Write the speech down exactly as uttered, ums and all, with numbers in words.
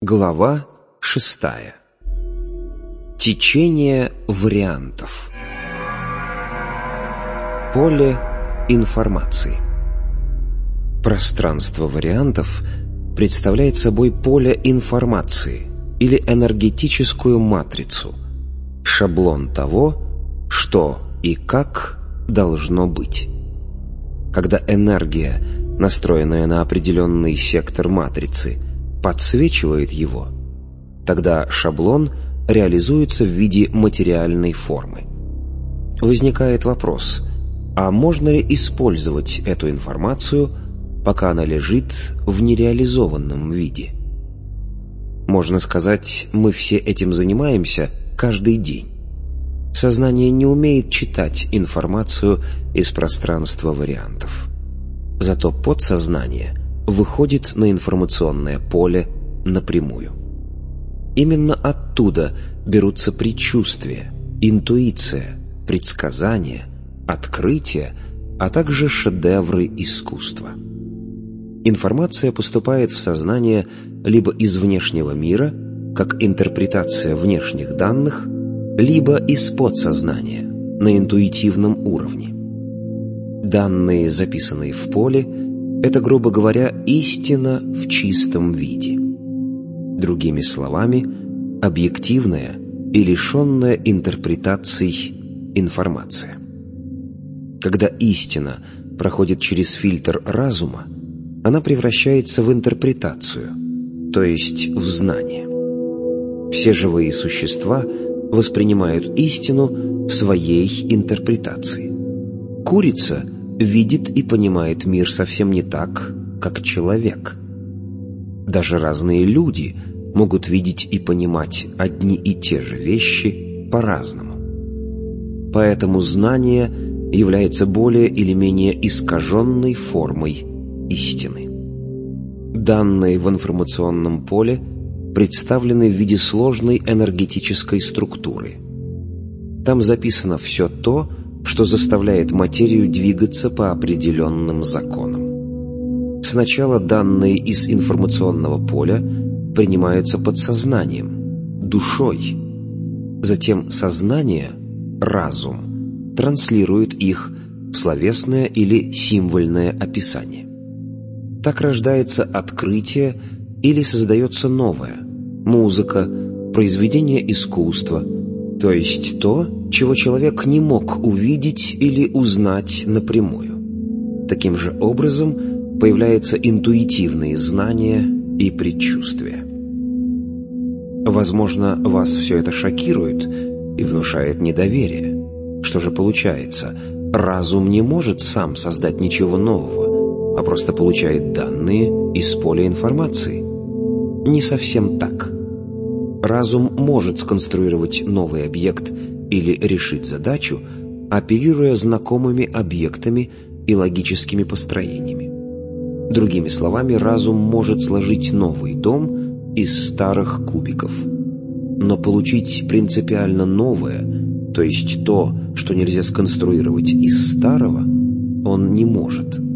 Глава шестая. Течение вариантов. Поле информации. Пространство вариантов представляет собой поле информации или энергетическую матрицу, шаблон того, что и как должно быть. Когда энергия, настроенная на определенный сектор матрицы, подсвечивает его, тогда шаблон реализуется в виде материальной формы. Возникает вопрос, а можно ли использовать эту информацию, пока она лежит в нереализованном виде? Можно сказать, мы все этим занимаемся каждый день. Сознание не умеет читать информацию из пространства вариантов. Зато подсознание выходит на информационное поле напрямую. Именно оттуда берутся предчувствия, интуиция, предсказания, открытия, а также шедевры искусства. Информация поступает в сознание либо из внешнего мира, как интерпретация внешних данных, либо из подсознания, на интуитивном уровне. Данные, записанные в поле, это, грубо говоря, истина в чистом виде. Другими словами, объективная и лишенная интерпретаций информация. Когда истина проходит через фильтр разума, она превращается в интерпретацию, то есть в знание. Все живые существа воспринимают истину в своей интерпретации. Курица видит и понимает мир совсем не так, как человек. Даже разные люди могут видеть и понимать одни и те же вещи по-разному. Поэтому знание является более или менее искаженной формой истины. Данные в информационном поле представлены в виде сложной энергетической структуры. Там записано все то, что заставляет материю двигаться по определенным законам. Сначала данные из информационного поля принимаются подсознанием, душой. Затем сознание, разум, транслирует их в словесное или символьное описание. Так рождается открытие или создается новое, музыка, произведение искусства, то есть то, чего человек не мог увидеть или узнать напрямую. Таким же образом появляются интуитивные знания и предчувствия. Возможно, вас все это шокирует и внушает недоверие. Что же получается? Разум не может сам создать ничего нового, а просто получает данные из поля информации. Не совсем так. Разум может сконструировать новый объект или решить задачу, оперируя знакомыми объектами и логическими построениями. Другими словами, разум может сложить новый дом из старых кубиков. Но получить принципиально новое, то есть то, что нельзя сконструировать из старого, он не может.